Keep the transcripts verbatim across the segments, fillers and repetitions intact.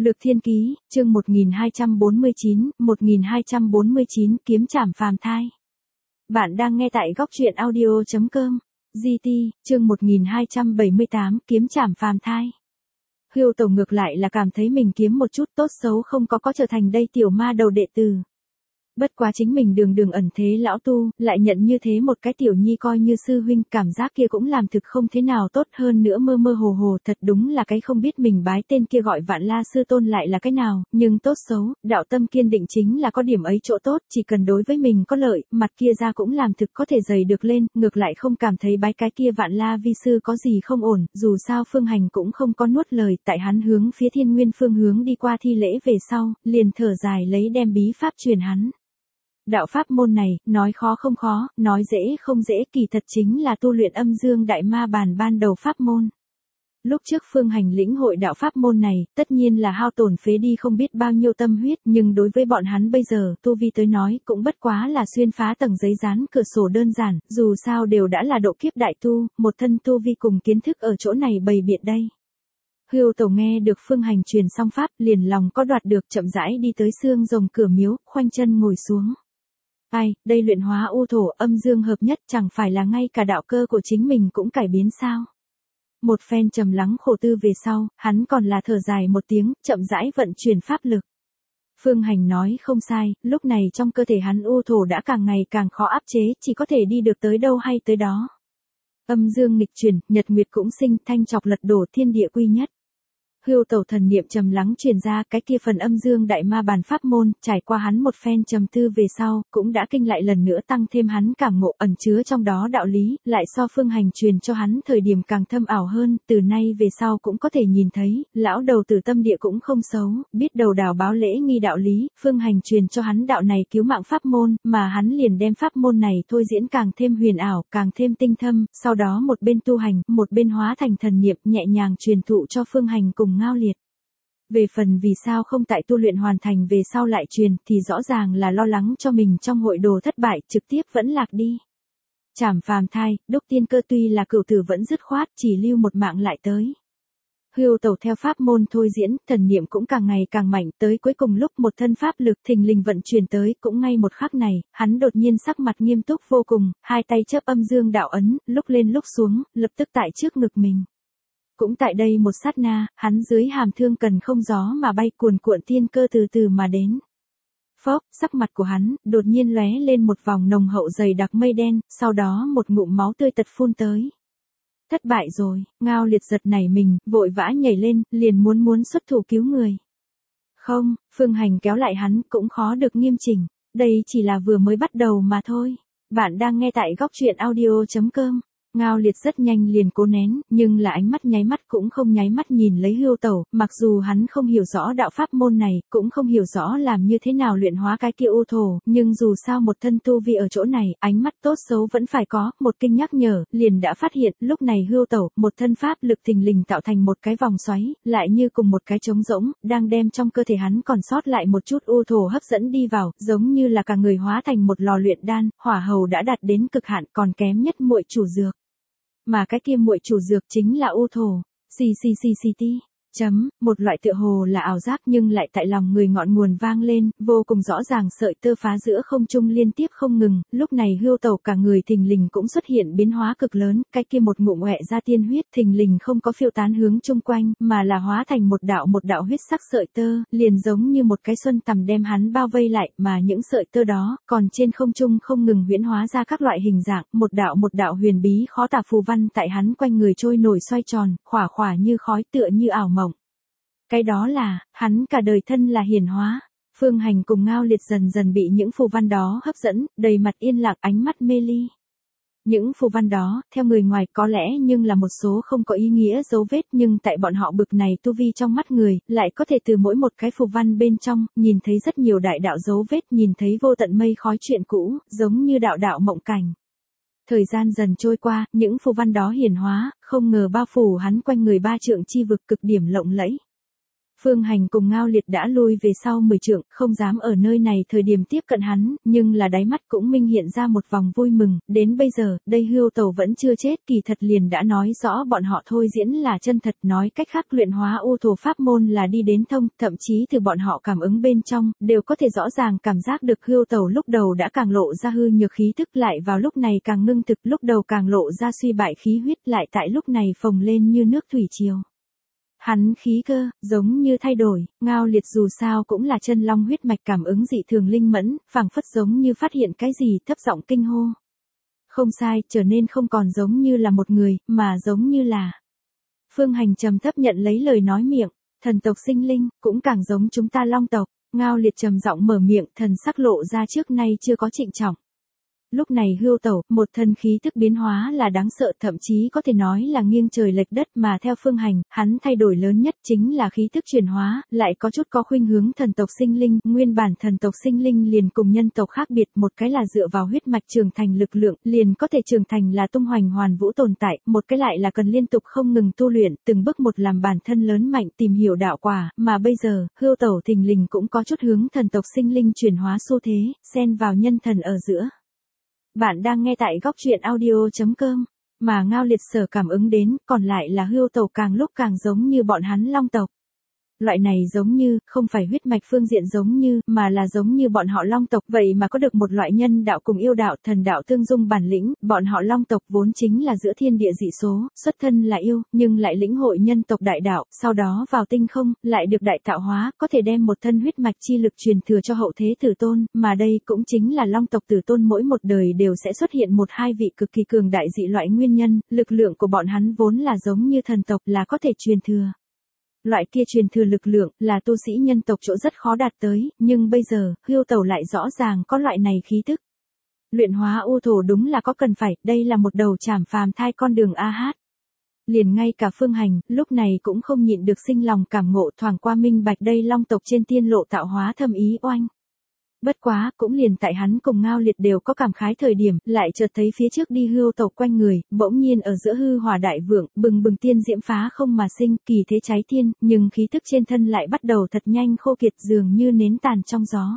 Lược Thiên Ký, chương một nghìn hai trăm bốn mươi chín, một nghìn hai trăm bốn mươi chín kiếm trảm phàm thai. Bạn đang nghe tại góc truyện audio chấm com. giê tê, chương một nghìn hai trăm bảy mươi tám, kiếm trảm phàm thai. Hưu Tẩu ngược lại là cảm thấy mình kiếm một chút tốt xấu không có có trở thành đây tiểu ma đầu đệ tử. Bất quá chính mình đường đường ẩn thế lão tu, lại nhận như thế một cái tiểu nhi coi như sư huynh, cảm giác kia cũng làm thực không thế nào tốt, hơn nữa mơ mơ hồ hồ, thật đúng là cái không biết mình bái tên kia gọi Vạn La sư tôn lại là cái nào, nhưng tốt xấu, đạo tâm kiên định chính là có điểm ấy chỗ tốt, chỉ cần đối với mình có lợi, mặt kia ra cũng làm thực có thể dày được lên, ngược lại không cảm thấy bái cái kia Vạn La vi sư có gì không ổn, dù sao Phương Hành cũng không có nuốt lời, tại hắn hướng phía Thiên Nguyên phương hướng đi qua thi lễ về sau, liền thở dài lấy đem bí pháp truyền hắn. Đạo pháp môn này, nói khó không khó, nói dễ không dễ, kỳ thật chính là tu luyện âm dương đại ma bàn ban đầu pháp môn. Lúc trước Phương Hành lĩnh hội đạo pháp môn này, tất nhiên là hao tổn phế đi không biết bao nhiêu tâm huyết, nhưng đối với bọn hắn bây giờ, tu vi tới nói, cũng bất quá là xuyên phá tầng giấy dán cửa sổ đơn giản, dù sao đều đã là độ kiếp đại tu, một thân tu vi cùng kiến thức ở chỗ này bày biện đây. Hưu Tẩu nghe được Phương Hành truyền xong pháp, liền lòng có đoạt được, chậm rãi đi tới xương rồng cửa miếu, khoanh chân ngồi xuống. Ai, đây luyện hóa u thổ âm dương hợp nhất chẳng phải là ngay cả đạo cơ của chính mình cũng cải biến sao? Một phen trầm lắng khổ tư về sau, hắn còn là thở dài một tiếng, chậm rãi vận chuyển pháp lực. Phương Hành nói không sai, lúc này trong cơ thể hắn u thổ đã càng ngày càng khó áp chế, chỉ có thể đi được tới đâu hay tới đó. Âm dương nghịch chuyển, nhật nguyệt cũng sinh, thanh chọc lật đổ, thiên địa quy nhất. Hưu Tẩu thần niệm trầm lắng truyền ra cái kia phần âm dương đại ma bàn pháp môn, trải qua hắn một phen trầm tư về sau, cũng đã kinh lại lần nữa tăng thêm hắn cảm ngộ ẩn chứa trong đó đạo lý, lại so Phương Hành truyền cho hắn thời điểm càng thâm ảo hơn, từ nay về sau cũng có thể nhìn thấy, lão đầu tử tâm địa cũng không xấu, biết đầu đảo báo lễ nghi đạo lý, Phương Hành truyền cho hắn đạo này cứu mạng pháp môn, mà hắn liền đem pháp môn này thôi diễn càng thêm huyền ảo, càng thêm tinh thâm, sau đó một bên tu hành, một bên hóa thành thần niệm nhẹ nhàng truyền thụ cho Phương Hành cùng Ngao Liệt. Về phần vì sao không tại tu luyện hoàn thành về sau lại truyền thì rõ ràng là lo lắng cho mình trong hội đồ thất bại, trực tiếp vẫn lạc đi. Trảm phàm thai, đúc tiên cơ tuy là cửu tử vẫn dứt khoát, chỉ lưu một mạng lại tới. Hưu Tẩu theo pháp môn thôi diễn, thần niệm cũng càng ngày càng mạnh, tới cuối cùng lúc một thân pháp lực thình lình vận chuyển tới, cũng ngay một khắc này, hắn đột nhiên sắc mặt nghiêm túc vô cùng, hai tay chớp âm dương đạo ấn, lúc lên lúc xuống, lập tức tại trước ngực mình. Cũng tại đây một sát na, hắn dưới hàm thương cần không gió mà bay cuồn cuộn tiên cơ từ từ mà đến. Phốc, sắc mặt của hắn, đột nhiên lóe lên một vòng nồng hậu dày đặc mây đen, sau đó một ngụm máu tươi tật phun tới. Thất bại rồi, Ngao Liệt giật nảy mình, vội vã nhảy lên, liền muốn muốn xuất thủ cứu người. Không, Phương Hành kéo lại hắn, cũng khó được nghiêm chỉnh, đây chỉ là vừa mới bắt đầu mà thôi. Bạn đang nghe tại góc truyện audio chấm com. Ngao Liệt rất nhanh liền cố nén, nhưng là ánh mắt nháy mắt cũng không nháy mắt nhìn lấy Hưu Tẩu, mặc dù hắn không hiểu rõ đạo pháp môn này, cũng không hiểu rõ làm như thế nào luyện hóa cái kia u thổ, nhưng dù sao một thân tu vi ở chỗ này, ánh mắt tốt xấu vẫn phải có, một kinh nhắc nhở, liền đã phát hiện, lúc này Hưu Tẩu, một thân pháp lực thình lình tạo thành một cái vòng xoáy, lại như cùng một cái trống rỗng, đang đem trong cơ thể hắn còn sót lại một chút u thổ hấp dẫn đi vào, giống như là cả người hóa thành một lò luyện đan, hỏa hầu đã đạt đến cực hạn, còn kém nhất muội chủ dược. Mà cái kia muội chủ dược chính là u thổ. Xì xì xì xì ti. Chấm, một loại tựa hồ là ảo giác nhưng lại tại lòng người ngọn nguồn vang lên, vô cùng rõ ràng sợi tơ phá giữa không trung liên tiếp không ngừng, lúc này Hưu Tẩu cả người thình lình cũng xuất hiện biến hóa cực lớn, cái kia một ngụm ọe ra tiên huyết thình lình không có phiêu tán hướng chung quanh, mà là hóa thành một đạo một đạo huyết sắc sợi tơ, liền giống như một cái xuân tằm đem hắn bao vây lại, mà những sợi tơ đó, còn trên không trung không ngừng huyễn hóa ra các loại hình dạng, một đạo một đạo huyền bí khó tả phù văn tại hắn quanh người trôi nổi xoay tròn, khỏa khỏa như khói tựa như ảo mộng. Cái đó là, hắn cả đời thân là hiển hóa. Phương Hành cùng Ngao Liệt dần dần bị những phù văn đó hấp dẫn, đầy mặt yên lặng, ánh mắt mê ly. Những phù văn đó, theo người ngoài có lẽ nhưng là một số không có ý nghĩa dấu vết, nhưng tại bọn họ bực này tu vi trong mắt người, lại có thể từ mỗi một cái phù văn bên trong, nhìn thấy rất nhiều đại đạo dấu vết, nhìn thấy vô tận mây khói chuyện cũ, giống như đạo đạo mộng cảnh. Thời gian dần trôi qua, những phù văn đó hiển hóa, không ngờ bao phủ hắn quanh người ba trượng chi vực cực điểm lộng lẫy. Phương Hành cùng Ngao Liệt đã lui về sau mười trượng, không dám ở nơi này thời điểm tiếp cận hắn, nhưng là đáy mắt cũng minh hiện ra một vòng vui mừng, đến bây giờ, đây Hưu Tẩu vẫn chưa chết, kỳ thật liền đã nói rõ bọn họ thôi diễn là chân thật, nói cách khác luyện hóa u thổ pháp môn là đi đến thông, thậm chí từ bọn họ cảm ứng bên trong, đều có thể rõ ràng cảm giác được Hưu Tẩu lúc đầu đã càng lộ ra hư nhược khí tức, lại vào lúc này càng ngưng thực, lúc đầu càng lộ ra suy bại khí huyết, lại tại lúc này phồng lên như nước thủy triều. Hắn khí cơ, giống như thay đổi, Ngao Liệt dù sao cũng là chân long huyết mạch cảm ứng dị thường linh mẫn, phảng phất giống như phát hiện cái gì, thấp giọng kinh hô. Không sai, trở nên không còn giống như là một người, mà giống như là. Phương Hành trầm thấp nhận lấy lời nói miệng, thần tộc sinh linh, cũng càng giống chúng ta long tộc. Ngao Liệt trầm giọng mở miệng, thần sắc lộ ra trước nay chưa có trịnh trọng. Lúc này Hưu Tẩu, một thân khí tức biến hóa là đáng sợ, thậm chí có thể nói là nghiêng trời lệch đất, mà theo Phương Hành, hắn thay đổi lớn nhất chính là khí tức chuyển hóa, lại có chút có khuynh hướng thần tộc sinh linh, nguyên bản thần tộc sinh linh liền cùng nhân tộc khác biệt, một cái là dựa vào huyết mạch trưởng thành lực lượng, liền có thể trưởng thành là tung hoành hoàn vũ tồn tại, một cái lại là cần liên tục không ngừng tu luyện, từng bước một làm bản thân lớn mạnh tìm hiểu đạo quả, mà bây giờ, Hưu Tẩu thình lình cũng có chút hướng thần tộc sinh linh chuyển hóa xu thế, xen vào nhân thần ở giữa. Bạn đang nghe tại góc truyện audio chấm com, mà Ngao Liệt sở cảm ứng đến, còn lại là Hưu Tẩu càng lúc càng giống như bọn hắn long tộc. Loại này giống như, không phải huyết mạch phương diện giống như, mà là giống như bọn họ long tộc, vậy mà có được một loại nhân đạo cùng yêu đạo, thần đạo tương dung bản lĩnh, bọn họ long tộc vốn chính là giữa thiên địa dị số, xuất thân là yêu, nhưng lại lĩnh hội nhân tộc đại đạo, sau đó vào tinh không, lại được đại tạo hóa, có thể đem một thân huyết mạch chi lực truyền thừa cho hậu thế tử tôn, mà đây cũng chính là long tộc tử tôn mỗi một đời đều sẽ xuất hiện một hai vị cực kỳ cường đại dị loại nguyên nhân, lực lượng của bọn hắn vốn là giống như thần tộc là có thể truyền thừa. Loại kia truyền thừa lực lượng là tu sĩ nhân tộc chỗ rất khó đạt tới, nhưng bây giờ, Hưu Tẩu lại rõ ràng có loại này khí tức. Luyện hóa u thổ đúng là có cần phải, đây là một đầu trảm phàm thai con đường a hát. Liền ngay cả Phương Hành, lúc này cũng không nhịn được sinh lòng cảm ngộ thoảng qua minh bạch đây long tộc trên tiên lộ tạo hóa thâm ý oanh. Bất quá, cũng liền tại hắn cùng Ngao Liệt đều có cảm khái thời điểm, lại chợt thấy phía trước đi Hưu Tẩu quanh người, bỗng nhiên ở giữa hư hỏa đại vượng, bừng bừng tiên diễm phá không mà sinh, kỳ thế cháy thiên, nhưng khí tức trên thân lại bắt đầu thật nhanh khô kiệt dường như nến tàn trong gió.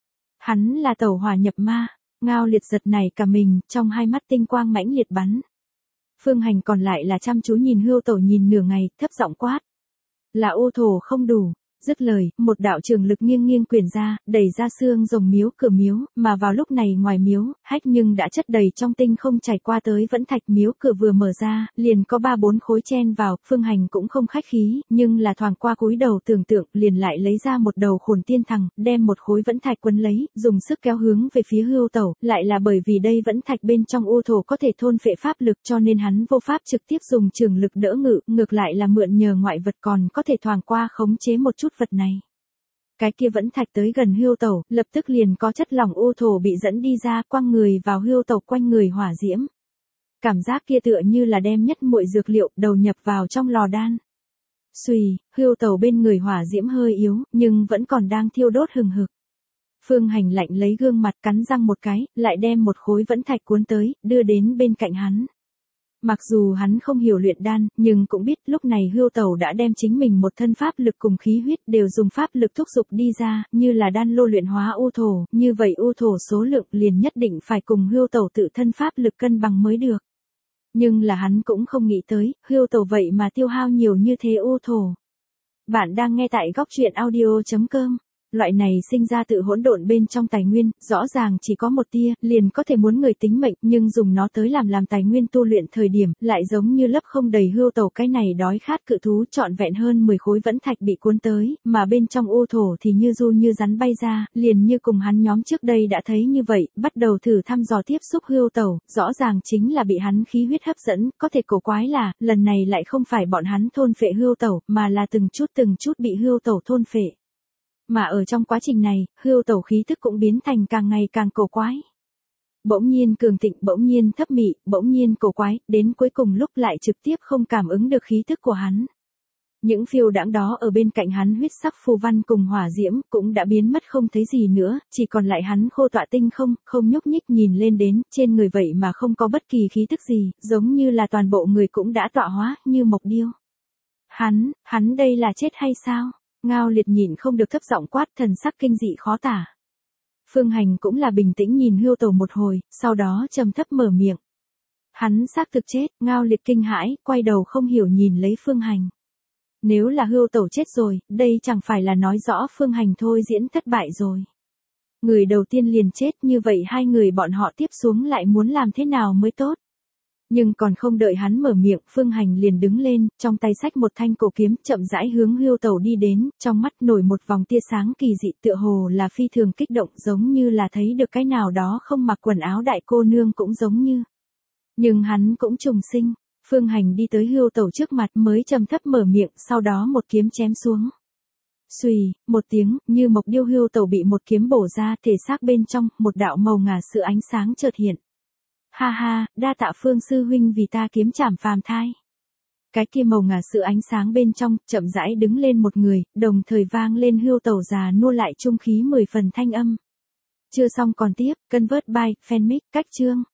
Hắn là tẩu hỏa nhập ma, Ngao Liệt giật này cả mình, trong hai mắt tinh quang mãnh liệt bắn. Phương Hành còn lại là chăm chú nhìn Hưu Tẩu nhìn nửa ngày, thấp giọng quát. Là u thổ không đủ. Dứt lời, một đạo trường lực nghiêng nghiêng quyển ra, đẩy ra xương rồng miếu cửa miếu, mà vào lúc này ngoài miếu, hách nhưng đã chất đầy trong tinh không chảy qua tới vẫn thạch miếu cửa vừa mở ra, liền có ba bốn khối chen vào, Phương Hành cũng không khách khí, nhưng là thoảng qua cúi đầu tưởng tượng, liền lại lấy ra một đầu khổn tiên thằng, đem một khối vẫn thạch quấn lấy, dùng sức kéo hướng về phía Hưu Tẩu, lại là bởi vì đây vẫn thạch bên trong u thổ có thể thôn phệ pháp lực cho nên hắn vô pháp trực tiếp dùng trường lực đỡ ngự, ngược lại là mượn nhờ ngoại vật còn có thể thoảng qua khống chế một chút vật này. Cái kia vẫn thạch tới gần Hưu Tẩu, lập tức liền có chất lỏng u thổ bị dẫn đi ra, quăng người vào Hưu Tẩu quanh người hỏa diễm. Cảm giác kia tựa như là đem nhất muội dược liệu đầu nhập vào trong lò đan. Xùy, Hưu Tẩu bên người hỏa diễm hơi yếu, nhưng vẫn còn đang thiêu đốt hừng hực. Phương Hành lạnh lấy gương mặt cắn răng một cái, lại đem một khối vẫn thạch cuốn tới, đưa đến bên cạnh hắn. Mặc dù hắn không hiểu luyện đan, nhưng cũng biết lúc này Hưu Tẩu đã đem chính mình một thân pháp lực cùng khí huyết đều dùng pháp lực thúc dục đi ra, như là đan lô luyện hóa u thổ, như vậy u thổ số lượng liền nhất định phải cùng Hưu Tẩu tự thân pháp lực cân bằng mới được. Nhưng là hắn cũng không nghĩ tới, Hưu Tẩu vậy mà tiêu hao nhiều như thế u thổ. Bạn đang nghe tại góc truyện audio chấm com. Loại này sinh ra tự hỗn độn bên trong tài nguyên, rõ ràng chỉ có một tia, liền có thể muốn người tính mệnh, nhưng dùng nó tới làm làm tài nguyên tu luyện thời điểm, lại giống như lấp không đầy Hưu Tẩu cái này đói khát cự thú trọn vẹn hơn mười khối vẫn thạch bị cuốn tới, mà bên trong u thổ thì như du như rắn bay ra, liền như cùng hắn nhóm trước đây đã thấy như vậy, bắt đầu thử thăm dò tiếp xúc Hưu Tẩu, rõ ràng chính là bị hắn khí huyết hấp dẫn, có thể cổ quái là, lần này lại không phải bọn hắn thôn phệ Hưu Tẩu, mà là từng chút từng chút bị Hưu Tẩu thôn phệ. Mà ở trong quá trình này, Hưu Tẩu khí thức cũng biến thành càng ngày càng cổ quái. Bỗng nhiên cường thịnh, bỗng nhiên thấp mị, bỗng nhiên cổ quái, đến cuối cùng lúc lại trực tiếp không cảm ứng được khí thức của hắn. Những phiêu đãng đó ở bên cạnh hắn huyết sắc phù văn cùng hỏa diễm cũng đã biến mất không thấy gì nữa, chỉ còn lại hắn khô tọa tinh không, không nhúc nhích nhìn lên đến, trên người vậy mà không có bất kỳ khí thức gì, giống như là toàn bộ người cũng đã tọa hóa, như mộc điêu. Hắn, hắn đây là chết hay sao? Ngao Liệt nhịn không được thấp giọng quát, thần sắc kinh dị khó tả. Phương Hành cũng là bình tĩnh nhìn Hưu Tẩu một hồi, sau đó trầm thấp mở miệng. Hắn xác thực chết. Ngao Liệt kinh hãi, quay đầu không hiểu nhìn lấy Phương Hành. Nếu là Hưu Tẩu chết rồi, đây chẳng phải là nói rõ Phương Hành thôi diễn thất bại rồi. Người đầu tiên liền chết, như vậy hai người bọn họ tiếp xuống lại muốn làm thế nào mới tốt. Nhưng còn không đợi hắn mở miệng, Phương Hành liền đứng lên, trong tay xách một thanh cổ kiếm, chậm rãi hướng Hưu Tẩu đi đến, trong mắt nổi một vòng tia sáng kỳ dị, tựa hồ là phi thường kích động, giống như là thấy được cái nào đó không mặc quần áo đại cô nương cũng giống như. Nhưng hắn cũng trùng sinh. Phương Hành đi tới Hưu Tẩu trước mặt mới trầm thấp mở miệng, sau đó một kiếm chém xuống. Xùy, một tiếng, như mộc điêu, Hưu Tẩu bị một kiếm bổ ra, thể xác bên trong, một đạo màu ngà sữa ánh sáng chợt hiện. Ha ha, đa tạ Phương sư huynh vì ta kiếm trảm phàm thai. Cái kia màu ngà sữa ánh sáng bên trong, chậm rãi đứng lên một người, đồng thời vang lên Hưu Tẩu già nua lại trung khí mười phần thanh âm. Chưa xong còn tiếp, Convert by Fanmic, cách chương.